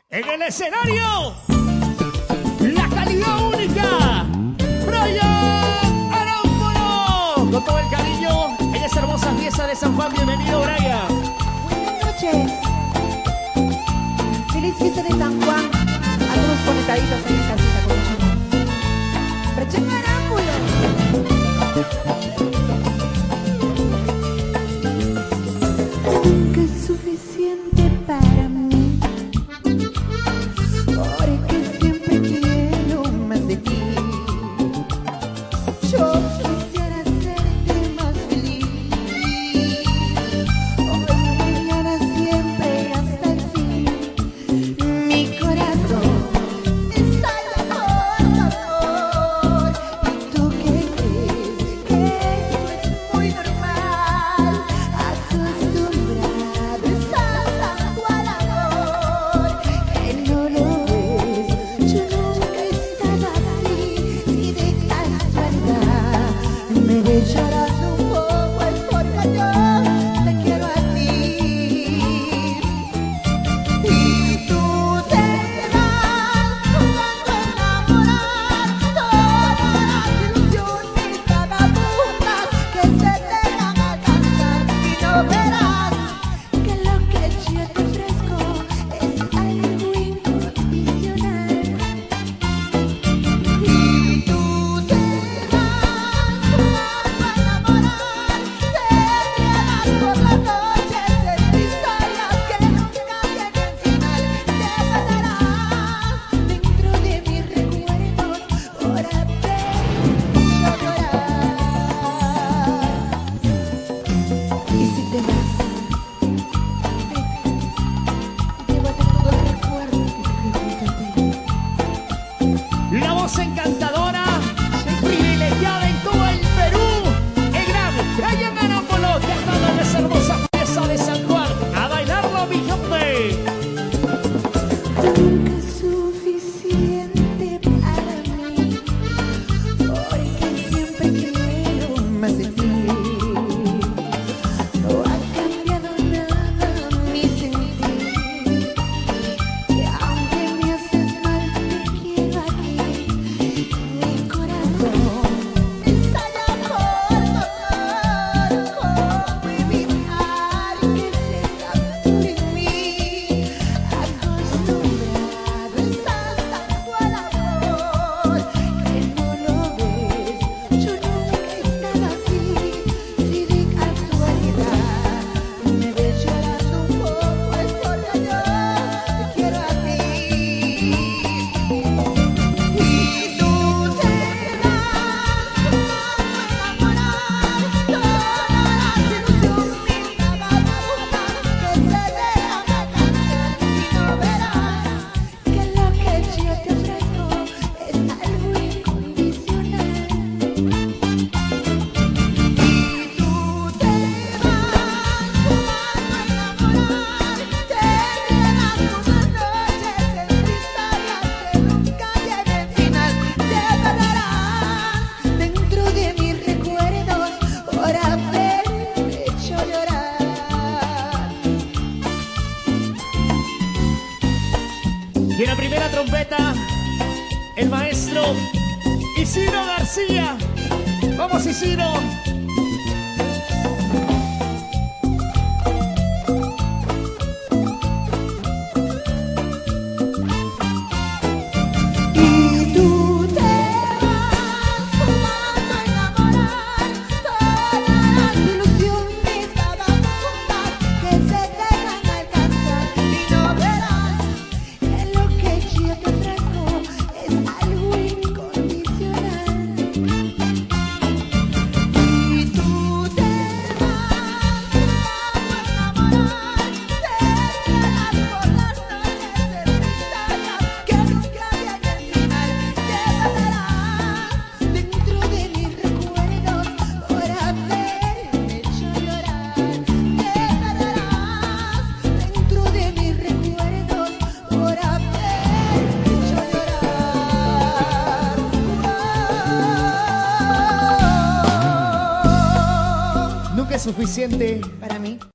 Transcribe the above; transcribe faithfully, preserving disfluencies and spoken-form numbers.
En el escenario, la calidad única, Brian Arámbulo. Con todo el cariño en esa hermosa fiesta de San Juan. Bienvenido, Brian. Buenas noches. Feliz fiesta de San Juan. A todos conectaditos ahí en casita con mucho amor. Brian Arámbulo. Nunca es suficiente para mí, porque siempre quiero más de ti. Yo quisiera hacerte más feliz, hoy, mañana, siempre, hasta el fin. Mi corazón está loco, amor. ¿Y tú qué crees? Que esto es muy normal, acostumbrado estás a tu amor, que no lo ves. Yo nunca he estado así, si de casualidad me ves llorando un poco es porque yo te quiero a ti. Y tú te vas jugando a enamorar todas las ilusiones vagabundas que se te van a alcanzar, y no verás que lo que yo te ofrezco es algo incondicional. Y tú te vas jugando a enamorar, te quedas por las noches en historias que nunca tienen final. Te perderás dentro de mis recuerdos por haber hecho llorar. Y si te vas, llévate todo el recuerdo que dejé junto a ti. La voz encantadora, privilegiada en todo el Perú, el gran Brian Arámbulo, cantando en esa hermosa fiesta de San Juan. A bailarlo, mi gente. Nunca es suficiente para mí, porque siempre quiero más de ti. No ha cambiado nada mi sentir, y aunque me haces mal te quiero aquí. Mi corazón está loco, ¿cómo evitar que se capture en mí? Acostumbrado estás tanto al amor, que no lo ves. Yo nunca he estado así, si de casualidad me ves llorando un poco es porque yo te quiero a ti. Y tú te vas jugando a enamorar todas las ilusiones vagabundas que se dejan alcanzar, y no verás que lo que yo te ofrezco es algo incondicional. Y tú te vas jugando a enamorar, te quedas por las noches entre historias que nunca tienen final. Te perderás dentro de mis recuerdos por haberme hecho llorar. Y en la primera trompeta, el maestro Isidro García. Vamos, Isidro. Y tú te vas jugando a enamorar todas las ilusiones vagabundas que se dejan alcanzar, y no verás que lo que yo te ofrezco es algo incondicional. Y tú te vas jugando a enamorar, te quedas por las noches en historias que nunca tienen final. Te perderás dentro de mis recuerdos por haberme hecho llorar. Te perderás dentro de mis recuerdos por haberme hecho llorar. Nunca es suficiente Para mí.